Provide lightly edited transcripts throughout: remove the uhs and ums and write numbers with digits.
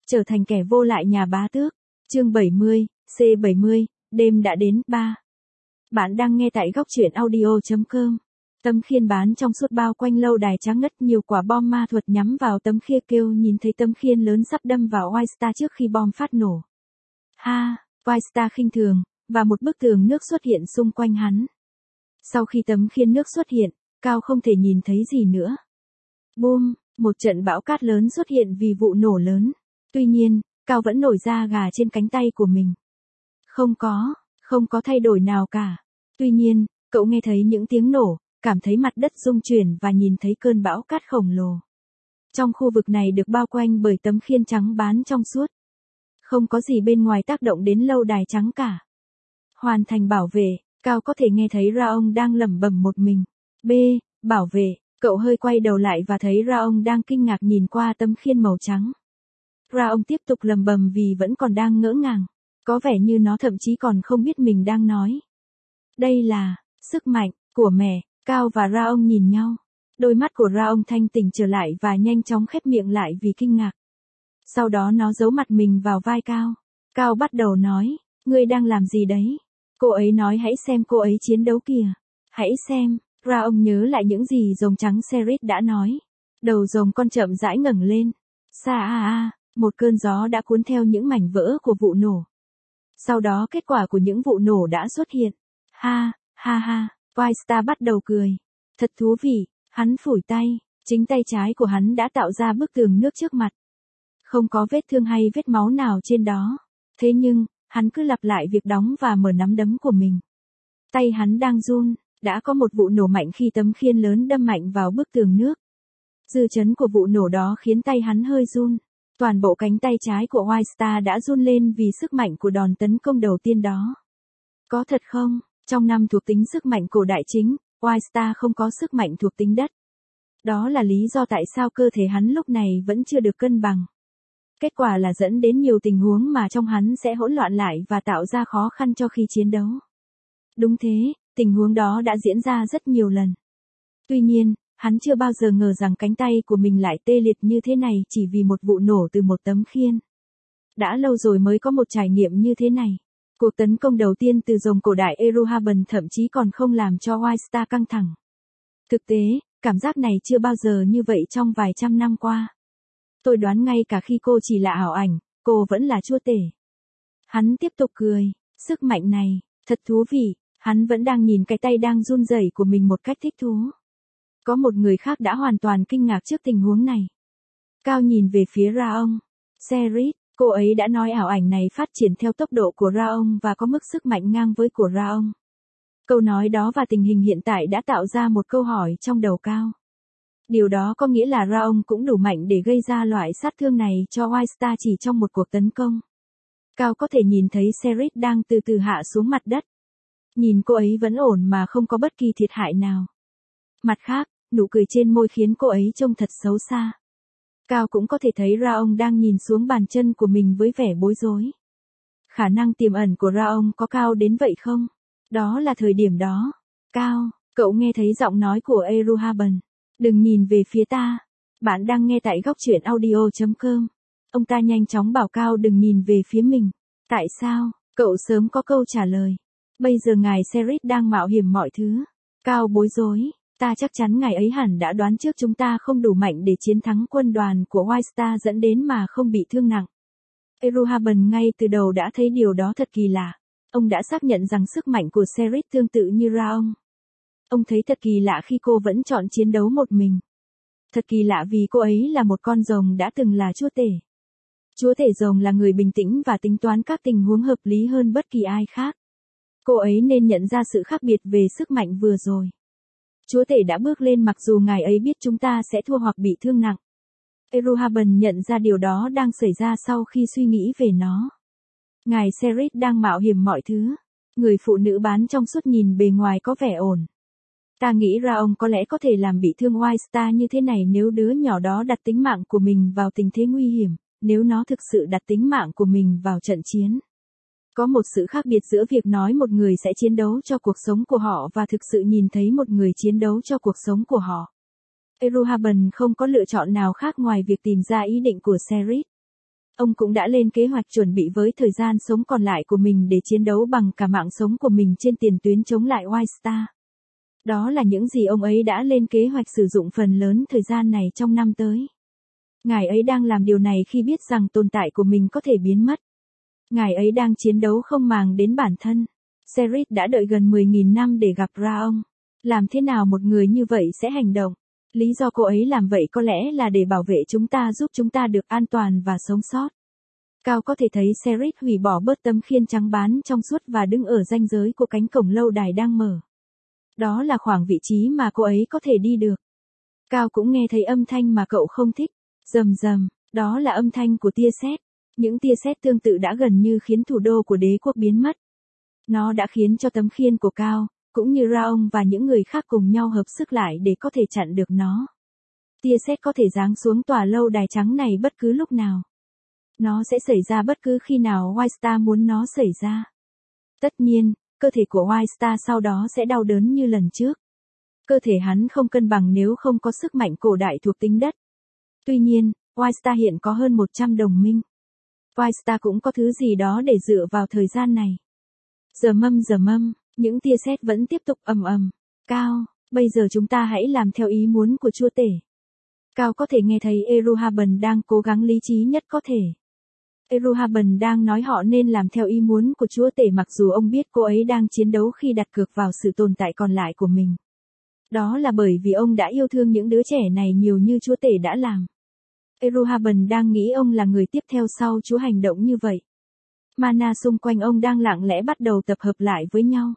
Trở thành kẻ vô lại nhà bá tước. Chương 70, C70, đêm đã đến, 3. Bạn đang nghe tại góc truyện audio.com. Tấm khiên bán trong suốt bao quanh lâu đài trắng ngất, nhiều quả bom ma thuật nhắm vào tấm khiên kêu nhìn thấy tấm khiên lớn sắp đâm vào White Star trước khi bom phát nổ. Ha, White Star khinh thường, và một bức tường nước xuất hiện xung quanh hắn. Sau khi tấm khiên nước xuất hiện, Cao không thể nhìn thấy gì nữa. Boom, một trận bão cát lớn xuất hiện vì vụ nổ lớn. Tuy nhiên, Cao vẫn nổi da gà trên cánh tay của mình. Không có thay đổi nào cả. Tuy nhiên, cậu nghe thấy những tiếng nổ, cảm thấy mặt đất rung chuyển và nhìn thấy cơn bão cát khổng lồ. Trong khu vực này được bao quanh bởi tấm khiên trắng bán trong suốt. Không có gì bên ngoài tác động đến lâu đài trắng cả. Hoàn thành bảo vệ, Cao có thể nghe thấy Raong đang lẩm bẩm một mình. Bảo vệ, cậu hơi quay đầu lại và thấy Raong đang kinh ngạc nhìn qua tấm khiên màu trắng. Raong tiếp tục lẩm bẩm vì vẫn còn đang ngỡ ngàng. Có vẻ như nó thậm chí còn không biết mình đang nói. Đây là sức mạnh của mẹ. Cao và Raong nhìn nhau. Đôi mắt của Raong thanh tỉnh trở lại và nhanh chóng khép miệng lại vì kinh ngạc. Sau đó nó giấu mặt mình vào vai Cao. Cao bắt đầu nói, ngươi đang làm gì đấy? Cô ấy nói hãy xem cô ấy chiến đấu kìa. Hãy xem, Raong nhớ lại những gì rồng trắng Serit đã nói. Đầu rồng con chậm rãi ngẩng lên. Một cơn gió đã cuốn theo những mảnh vỡ của vụ nổ. Sau đó kết quả của những vụ nổ đã xuất hiện. White Star bắt đầu cười. Thật thú vị, hắn phủi tay, chính tay trái của hắn đã tạo ra bức tường nước trước mặt. Không có vết thương hay vết máu nào trên đó. Thế nhưng, hắn cứ lặp lại việc đóng và mở nắm đấm của mình. Tay hắn đang run, đã có một vụ nổ mạnh khi tấm khiên lớn đâm mạnh vào bức tường nước. Dư chấn của vụ nổ đó khiến tay hắn hơi run. Toàn bộ cánh tay trái của White Star đã run lên vì sức mạnh của đòn tấn công đầu tiên đó. Có thật không? Trong 5 thuộc tính sức mạnh cổ đại chính, White Star không có sức mạnh thuộc tính đất. Đó là lý do tại sao cơ thể hắn lúc này vẫn chưa được cân bằng. Kết quả là dẫn đến nhiều tình huống mà trong hắn sẽ hỗn loạn lại và tạo ra khó khăn cho khi chiến đấu. Đúng thế, tình huống đó đã diễn ra rất nhiều lần. Tuy nhiên, hắn chưa bao giờ ngờ rằng cánh tay của mình lại tê liệt như thế này chỉ vì một vụ nổ từ một tấm khiên. Đã lâu rồi mới có một trải nghiệm như thế này. Cuộc tấn công đầu tiên từ rồng cổ đại Eruhaben thậm chí còn không làm cho White Star căng thẳng. Thực tế, cảm giác này chưa bao giờ như vậy trong vài trăm năm qua. Tôi đoán ngay cả khi cô chỉ là ảo ảnh, cô vẫn là chúa tể. Hắn tiếp tục cười, sức mạnh này, thật thú vị, hắn vẫn đang nhìn cái tay đang run rẩy của mình một cách thích thú. Có một người khác đã hoàn toàn kinh ngạc trước tình huống này. Cao nhìn về phía Raong. Serit, cô ấy đã nói ảo ảnh này phát triển theo tốc độ của Raong và có mức sức mạnh ngang với của Raong. Câu nói đó và tình hình hiện tại đã tạo ra một câu hỏi trong đầu Cao. Điều đó có nghĩa là Raong cũng đủ mạnh để gây ra loại sát thương này cho White Star chỉ trong một cuộc tấn công. Cao có thể nhìn thấy Serit đang từ từ hạ xuống mặt đất. Nhìn cô ấy vẫn ổn mà không có bất kỳ thiệt hại nào. Mặt khác, nụ cười trên môi khiến cô ấy trông thật xấu xa. Cao cũng có thể thấy Raong đang nhìn xuống bàn chân của mình với vẻ bối rối. Khả năng tiềm ẩn của Raong có cao đến vậy không? Đó là thời điểm đó. Cao, cậu nghe thấy giọng nói của Eruhaben. Đừng nhìn về phía ta. Bạn đang nghe tại góc truyện audio.com. Ông ta nhanh chóng bảo Cao đừng nhìn về phía mình. Tại sao? Cậu sớm có câu trả lời. Bây giờ ngài Serit đang mạo hiểm mọi thứ. Cao bối rối. Ta chắc chắn ngài ấy hẳn đã đoán trước chúng ta không đủ mạnh để chiến thắng quân đoàn của White Star dẫn đến mà không bị thương nặng. Eruhaben ngay từ đầu đã thấy điều đó thật kỳ lạ. Ông đã xác nhận rằng sức mạnh của Serit tương tự như Raong. Ông thấy thật kỳ lạ khi cô vẫn chọn chiến đấu một mình. Thật kỳ lạ vì cô ấy là một con rồng đã từng là chúa tể. Chúa tể rồng là người bình tĩnh và tính toán các tình huống hợp lý hơn bất kỳ ai khác. Cô ấy nên nhận ra sự khác biệt về sức mạnh vừa rồi. Chúa tể đã bước lên mặc dù ngài ấy biết chúng ta sẽ thua hoặc bị thương nặng. Eruhaben nhận ra điều đó đang xảy ra sau khi suy nghĩ về nó. Ngài Serit đang mạo hiểm mọi thứ. Người phụ nữ bán trong suốt nhìn bề ngoài có vẻ ổn. Ta nghĩ Raong có lẽ có thể làm bị thương White Star như thế này nếu đứa nhỏ đó đặt tính mạng của mình vào tình thế nguy hiểm, nếu nó thực sự đặt tính mạng của mình vào trận chiến. Có một sự khác biệt giữa việc nói một người sẽ chiến đấu cho cuộc sống của họ và thực sự nhìn thấy một người chiến đấu cho cuộc sống của họ. Eruhaben không có lựa chọn nào khác ngoài việc tìm ra ý định của Serit. Ông cũng đã lên kế hoạch chuẩn bị với thời gian sống còn lại của mình để chiến đấu bằng cả mạng sống của mình trên tiền tuyến chống lại White Star. Đó là những gì ông ấy đã lên kế hoạch sử dụng phần lớn thời gian này trong năm tới. Ngài ấy đang làm điều này khi biết rằng tồn tại của mình có thể biến mất. Ngài ấy đang chiến đấu không màng đến bản thân. Serid đã đợi gần 10.000 năm để gặp ra ông. Làm thế nào một người như vậy sẽ hành động? Lý do cô ấy làm vậy có lẽ là để bảo vệ chúng ta, giúp chúng ta được an toàn và sống sót. Cao có thể thấy Serid hủy bỏ bớt tấm khiên trắng bán trong suốt và đứng ở ranh giới của cánh cổng lâu đài đang mở. Đó là khoảng vị trí mà cô ấy có thể đi được. Cao cũng nghe thấy âm thanh mà cậu không thích. Rầm rầm, đó là âm thanh của tia sét. Những tia sét tương tự đã gần như khiến thủ đô của đế quốc biến mất. Nó đã khiến cho tấm khiên của Cao, cũng như Raong và những người khác cùng nhau hợp sức lại để có thể chặn được nó. Tia sét có thể giáng xuống tòa lâu đài trắng này bất cứ lúc nào. Nó sẽ xảy ra bất cứ khi nào White Star muốn nó xảy ra. Tất nhiên, cơ thể của White Star sau đó sẽ đau đớn như lần trước. Cơ thể hắn không cân bằng nếu không có sức mạnh cổ đại thuộc tính đất. Tuy nhiên, White Star hiện có hơn 100 đồng minh. White Star cũng có thứ gì đó để dựa vào thời gian này. Giờ mâm, những tia sét vẫn tiếp tục ầm ầm. Cao, bây giờ chúng ta hãy làm theo ý muốn của chúa tể. Cao có thể nghe thấy Eruhaben đang cố gắng lý trí nhất có thể. Eruhaben đang nói họ nên làm theo ý muốn của chúa tể mặc dù ông biết cô ấy đang chiến đấu khi đặt cược vào sự tồn tại còn lại của mình. Đó là bởi vì ông đã yêu thương những đứa trẻ này nhiều như chúa tể đã làm. Eruhaben đang nghĩ ông là người tiếp theo sau chúa hành động như vậy. Mana xung quanh ông đang lặng lẽ bắt đầu tập hợp lại với nhau.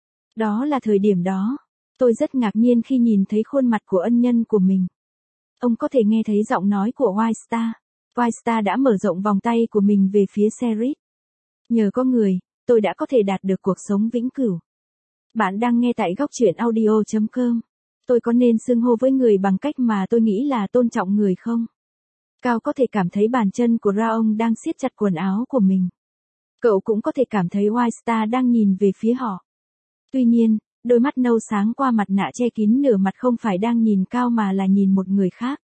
Đó là thời điểm đó. Tôi rất ngạc nhiên khi nhìn thấy khuôn mặt của ân nhân của mình. Ông có thể nghe thấy giọng nói của White Star. White Star đã mở rộng vòng tay của mình về phía Serid. Nhờ có người, tôi đã có thể đạt được cuộc sống vĩnh cửu. Bạn đang nghe tại góc truyện audio.com. Tôi có nên xưng hô với người bằng cách mà tôi nghĩ là tôn trọng người không? Cao có thể cảm thấy bàn chân của Raong đang siết chặt quần áo của mình. Cậu cũng có thể cảm thấy White Star đang nhìn về phía họ. Tuy nhiên, đôi mắt nâu sáng qua mặt nạ che kín nửa mặt không phải đang nhìn Cao mà là nhìn một người khác.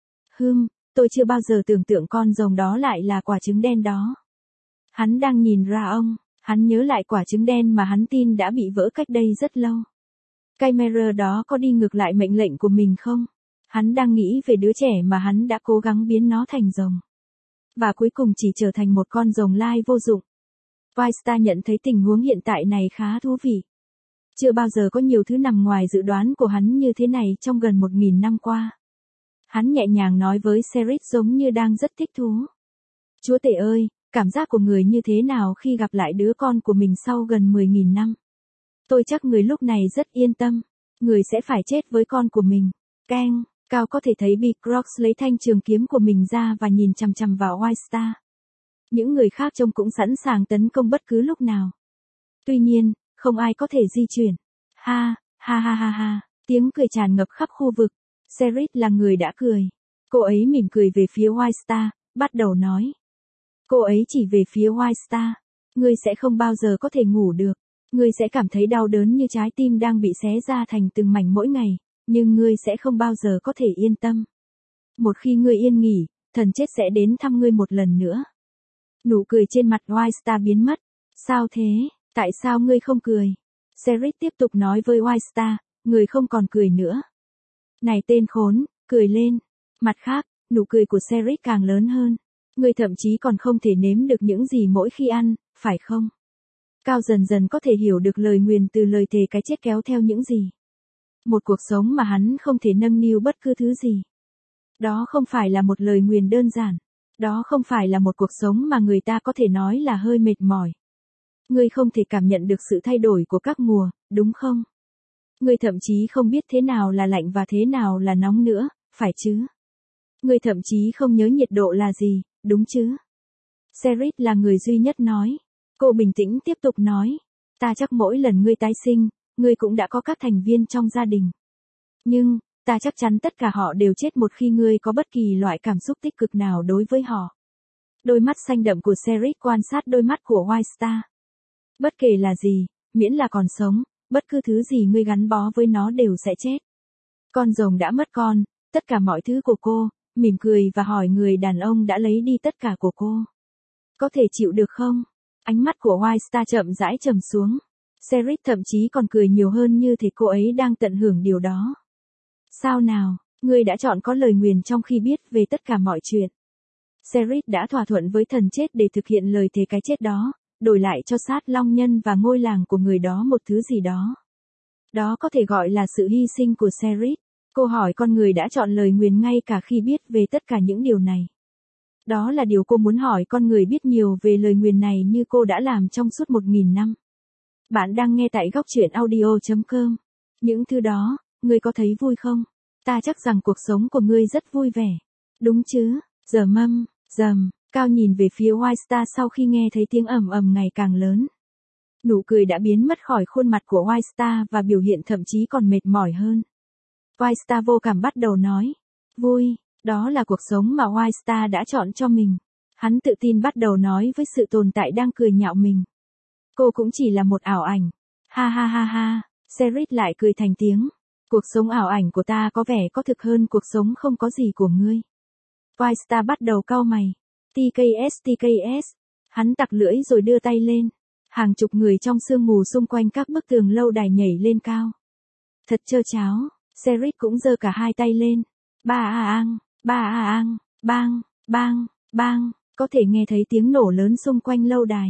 Tôi chưa bao giờ tưởng tượng con rồng đó lại là quả trứng đen đó. Hắn đang nhìn Raong, hắn nhớ lại quả trứng đen mà hắn tin đã bị vỡ cách đây rất lâu. Chimera đó có đi ngược lại mệnh lệnh của mình không? Hắn đang nghĩ về đứa trẻ mà hắn đã cố gắng biến nó thành rồng. Và cuối cùng chỉ trở thành một con rồng lai vô dụng. White Star nhận thấy tình huống hiện tại này khá thú vị. Chưa bao giờ có nhiều thứ nằm ngoài dự đoán của hắn như thế này trong gần 1.000 năm qua. Hắn nhẹ nhàng nói với Serid giống như đang rất thích thú. Chúa tể ơi, cảm giác của người như thế nào khi gặp lại đứa con của mình sau gần 10.000 năm? Tôi chắc người lúc này rất yên tâm. Người sẽ phải chết với con của mình. Keng, Cao có thể thấy Bicrox lấy thanh trường kiếm của mình ra và nhìn chằm chằm vào White Star. Những người khác trông cũng sẵn sàng tấn công bất cứ lúc nào. Tuy nhiên, không ai có thể di chuyển. Ha, tiếng cười tràn ngập khắp khu vực. Serid là người đã cười. Cô ấy mỉm cười về phía White Star, bắt đầu nói. Cô ấy chỉ về phía White Star. Ngươi sẽ không bao giờ có thể ngủ được. Ngươi sẽ cảm thấy đau đớn như trái tim đang bị xé ra thành từng mảnh mỗi ngày, nhưng ngươi sẽ không bao giờ có thể yên tâm. Một khi ngươi yên nghỉ, thần chết sẽ đến thăm ngươi một lần nữa. Nụ cười trên mặt White Star biến mất. Sao thế? Tại sao ngươi không cười? Serid tiếp tục nói với White Star, người không còn cười nữa. Này tên khốn, cười lên. Mặt khác, nụ cười của Serid càng lớn hơn. Ngươi thậm chí còn không thể nếm được những gì mỗi khi ăn, phải không? Cao dần dần có thể hiểu được lời nguyền từ lời thề cái chết kéo theo những gì. Một cuộc sống mà hắn không thể nâng niu bất cứ thứ gì. Đó không phải là một lời nguyền đơn giản. Đó không phải là một cuộc sống mà người ta có thể nói là hơi mệt mỏi. Ngươi không thể cảm nhận được sự thay đổi của các mùa, đúng không? Ngươi thậm chí không biết thế nào là lạnh và thế nào là nóng nữa, phải chứ? Ngươi thậm chí không nhớ nhiệt độ là gì, đúng chứ? Serid là người duy nhất nói. Cô bình tĩnh tiếp tục nói. Ta chắc mỗi lần ngươi tái sinh, ngươi cũng đã có các thành viên trong gia đình. Nhưng, ta chắc chắn tất cả họ đều chết một khi ngươi có bất kỳ loại cảm xúc tích cực nào đối với họ. Đôi mắt xanh đậm của Serid quan sát đôi mắt của White Star. Bất kể là gì, miễn là còn sống, bất cứ thứ gì ngươi gắn bó với nó đều sẽ chết. Con rồng đã mất con, tất cả mọi thứ của cô, mỉm cười và hỏi người đàn ông đã lấy đi tất cả của cô. Có thể chịu được không? Ánh mắt của White Star chậm rãi trầm xuống. Serit thậm chí còn cười nhiều hơn như thể cô ấy đang tận hưởng điều đó. Sao nào, ngươi đã chọn có lời nguyền trong khi biết về tất cả mọi chuyện. Serit đã thỏa thuận với thần chết để thực hiện lời thề cái chết đó, đổi lại cho sát long nhân và ngôi làng của người đó một thứ gì đó. Đó có thể gọi là sự hy sinh của Serit. Cô hỏi con người đã chọn lời nguyền ngay cả khi biết về tất cả những điều này. Đó là điều cô muốn hỏi con người biết nhiều về lời nguyền này như cô đã làm trong suốt 1000 năm. Bạn đang nghe tại góc truyện audio.com. Những thứ đó, ngươi có thấy vui không? Ta chắc rằng cuộc sống của ngươi rất vui vẻ. Đúng chứ? Rầm, Cao nhìn về phía White Star sau khi nghe thấy tiếng ầm ầm ngày càng lớn. Nụ cười đã biến mất khỏi khuôn mặt của White Star và biểu hiện thậm chí còn mệt mỏi hơn. White Star vô cảm bắt đầu nói. Vui, đó là cuộc sống mà White Star đã chọn cho mình. Hắn tự tin bắt đầu nói với sự tồn tại đang cười nhạo mình. Cô cũng chỉ là một ảo ảnh. Ha ha ha ha, Serit lại cười thành tiếng. Cuộc sống ảo ảnh của ta có vẻ có thực hơn cuộc sống không có gì của ngươi. White Star bắt đầu cau mày. TKS. Hắn tặc lưỡi rồi đưa tay lên. Hàng chục người trong sương mù xung quanh các bức tường lâu đài nhảy lên cao. Thật trơ tráo, Serit cũng giơ cả hai tay lên. Ba a ang, bang, có thể nghe thấy tiếng nổ lớn xung quanh lâu đài.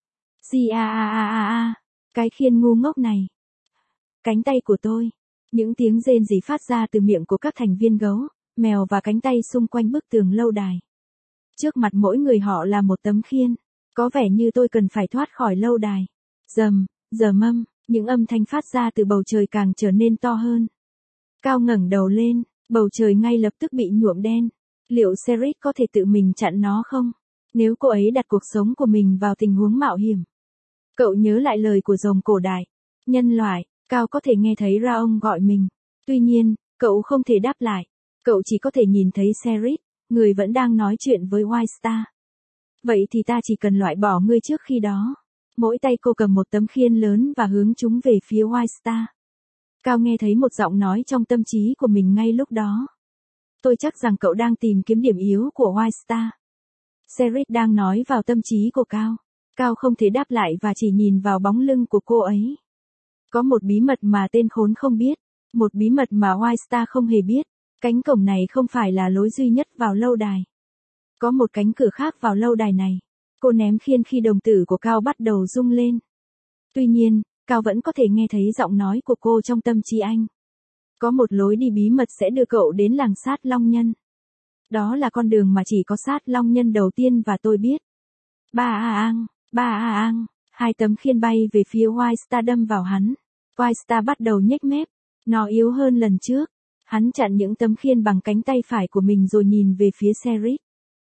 Cái khiên ngu ngốc này. Cánh tay của tôi. Những tiếng rên rỉ phát ra từ miệng của các thành viên gấu, mèo và cánh tay xung quanh bức tường lâu đài. Trước mặt mỗi người họ là một tấm khiên. Có vẻ như tôi cần phải thoát khỏi lâu đài. Những âm thanh phát ra từ bầu trời càng trở nên to hơn. Cao ngẩng đầu lên, bầu trời ngay lập tức bị nhuộm đen. Liệu Serit có thể tự mình chặn nó không? Nếu cô ấy đặt cuộc sống của mình vào tình huống mạo hiểm. Cậu nhớ lại lời của rồng cổ đại. Nhân loại, Cao có thể nghe thấy Raong gọi mình. Tuy nhiên, cậu không thể đáp lại. Cậu chỉ có thể nhìn thấy Serit, người vẫn đang nói chuyện với White Star. Vậy thì ta chỉ cần loại bỏ ngươi trước khi đó. Mỗi tay cô cầm một tấm khiên lớn và hướng chúng về phía White Star. Cao nghe thấy một giọng nói trong tâm trí của mình ngay lúc đó. Tôi chắc rằng cậu đang tìm kiếm điểm yếu của White Star. Serit đang nói vào tâm trí của Cao. Cao không thể đáp lại và chỉ nhìn vào bóng lưng của cô ấy. Có một bí mật mà tên khốn không biết. Một bí mật mà White Star không hề biết. Cánh cổng này không phải là lối duy nhất vào lâu đài. Có một cánh cửa khác vào lâu đài này. Cô ném khiên khi đồng tử của Cao bắt đầu rung lên. Tuy nhiên, Cao vẫn có thể nghe thấy giọng nói của cô trong tâm trí anh. Có một lối đi bí mật sẽ đưa cậu đến làng sát long nhân. Đó là con đường mà chỉ có sát long nhân đầu tiên và tôi biết. Ba a ang, hai tấm khiên bay về phía White Star đâm vào hắn. White Star bắt đầu nhếch mép. Nó yếu hơn lần trước. Hắn chặn những tấm khiên bằng cánh tay phải của mình rồi nhìn về phía Serit.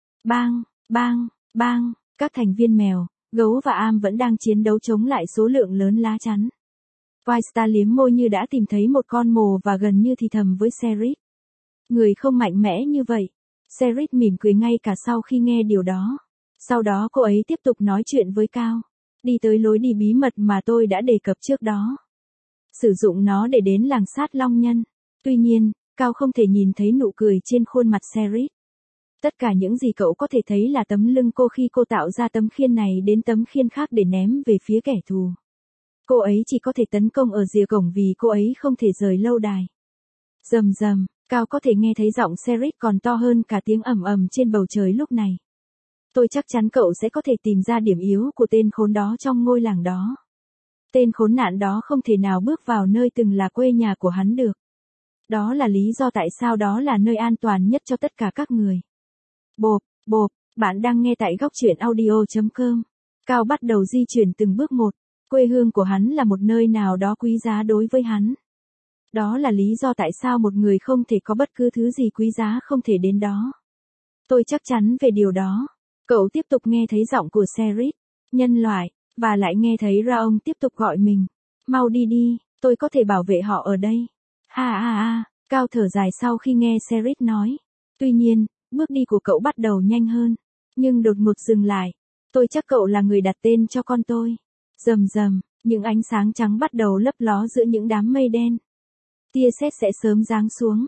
Bang, các thành viên mèo, gấu và am vẫn đang chiến đấu chống lại số lượng lớn lá chắn. White Star liếm môi như đã tìm thấy một con mồi và gần như thì thầm với Serit. Người không mạnh mẽ như vậy. Serit mỉm cười ngay cả sau khi nghe điều đó. Sau đó cô ấy tiếp tục nói chuyện với Cao. Đi tới lối đi bí mật mà tôi đã đề cập trước đó. Sử dụng nó để đến làng sát long nhân. Tuy nhiên, Cao không thể nhìn thấy nụ cười trên khuôn mặt Serit. Tất cả những gì cậu có thể thấy là tấm lưng cô khi cô tạo ra tấm khiên này đến tấm khiên khác để ném về phía kẻ thù. Cô ấy chỉ có thể tấn công ở rìa cổng vì cô ấy không thể rời lâu đài. Rầm, Cao có thể nghe thấy giọng Serit còn to hơn cả tiếng ầm ầm trên bầu trời lúc này. Tôi chắc chắn cậu sẽ có thể tìm ra điểm yếu của tên khốn đó trong ngôi làng đó. Tên khốn nạn đó không thể nào bước vào nơi từng là quê nhà của hắn được. Đó là lý do tại sao đó là nơi an toàn nhất cho tất cả các người. Bộp, bạn đang nghe tại góc truyện audio.com. Cao bắt đầu di chuyển từng bước một. Quê hương của hắn là một nơi nào đó quý giá đối với hắn. Đó là lý do tại sao một người không thể có bất cứ thứ gì quý giá không thể đến đó. Tôi chắc chắn về điều đó. Cậu tiếp tục nghe thấy giọng của Serit, nhân loại, và lại nghe thấy Raong tiếp tục gọi mình. Mau đi, tôi có thể bảo vệ họ ở đây. Cao thở dài sau khi nghe Serit nói. Tuy nhiên, bước đi của cậu bắt đầu nhanh hơn. Nhưng đột ngột dừng lại. Tôi chắc cậu là người đặt tên cho con tôi. Rầm, những ánh sáng trắng bắt đầu lấp ló giữa những đám mây đen. Tia sét sẽ sớm giáng xuống.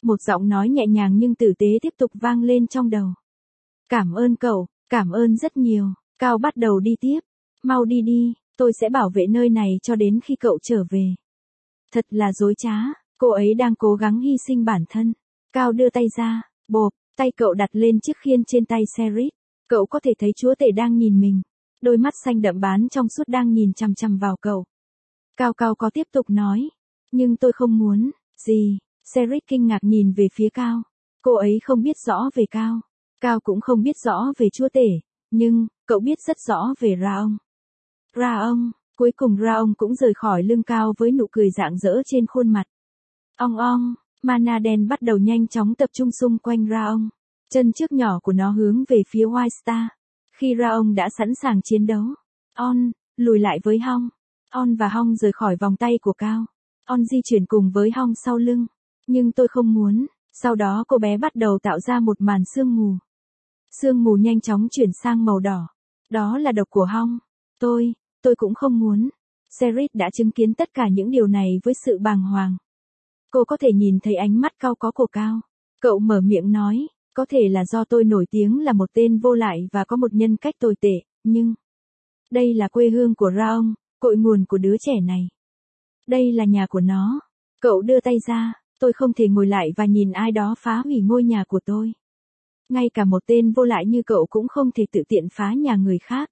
Một giọng nói nhẹ nhàng nhưng tử tế tiếp tục vang lên trong đầu. Cảm ơn cậu, cảm ơn rất nhiều. Cao bắt đầu đi tiếp. Mau đi đi, tôi sẽ bảo vệ nơi này cho đến khi cậu trở về. Thật là dối trá, cô ấy đang cố gắng hy sinh bản thân. Cao đưa tay ra, bộp, tay cậu đặt lên chiếc khiên trên tay Sheriff. Cậu có thể thấy chúa tể đang nhìn mình. Đôi mắt xanh đậm bán trong suốt đang nhìn chằm chằm vào cậu. Cao có tiếp tục nói. Nhưng tôi không muốn, gì? Sheriff kinh ngạc nhìn về phía Cao. Cô ấy không biết rõ về Cao. Cao cũng không biết rõ về chúa tể. Nhưng, cậu biết rất rõ về Raong. Raong, cuối cùng Raong cũng rời khỏi lưng Cao với nụ cười rạng rỡ trên khuôn mặt. Ong ong, mana đen bắt đầu nhanh chóng tập trung xung quanh Raong. Chân trước nhỏ của nó hướng về phía White Star. Khi Raong đã sẵn sàng chiến đấu. On, lùi lại với Hong. On và Hong rời khỏi vòng tay của Cao. On di chuyển cùng với Hong sau lưng. Nhưng tôi không muốn. Sau đó cô bé bắt đầu tạo ra một màn sương mù. Sương mù nhanh chóng chuyển sang màu đỏ. Đó là độc của Hong. Tôi cũng không muốn. Sheriff đã chứng kiến tất cả những điều này với sự bàng hoàng. Cô có thể nhìn thấy ánh mắt cau có của Cao. Cậu mở miệng nói, có thể là do tôi nổi tiếng là một tên vô lại và có một nhân cách tồi tệ, nhưng... Đây là quê hương của Raong, cội nguồn của đứa trẻ này. Đây là nhà của nó. Cậu đưa tay ra, tôi không thể ngồi lại và nhìn ai đó phá hủy ngôi nhà của tôi. Ngay cả một tên vô lại như cậu cũng không thể tự tiện phá nhà người khác.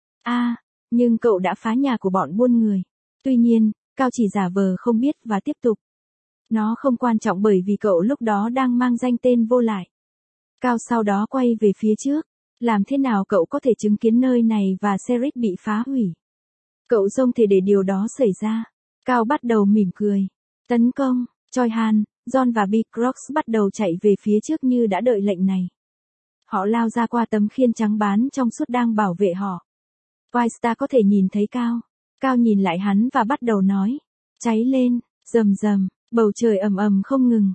Nhưng cậu đã phá nhà của bọn buôn người. Tuy nhiên, Cao chỉ giả vờ không biết và tiếp tục. Nó không quan trọng bởi vì cậu lúc đó đang mang danh tên vô lại. Cao sau đó quay về phía trước. Làm thế nào cậu có thể chứng kiến nơi này và Sheriff bị phá hủy? Cậu không thể để điều đó xảy ra. Cao bắt đầu mỉm cười. Tấn công, Choi Han, John và Big Crocs bắt đầu chạy về phía trước như đã đợi lệnh này. Họ lao ra qua tấm khiên trắng bán trong suốt đang bảo vệ họ. White Star có thể nhìn thấy Cao. Cao nhìn lại hắn và bắt đầu nói. Cháy lên, rầm rầm, bầu trời ầm ầm không ngừng.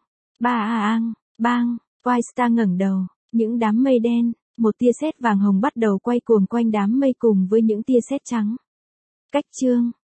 Bang, White Star ngẩng đầu, những đám mây đen, một tia sét vàng hồng bắt đầu quay cuồng quanh đám mây cùng với những tia sét trắng. Cách chương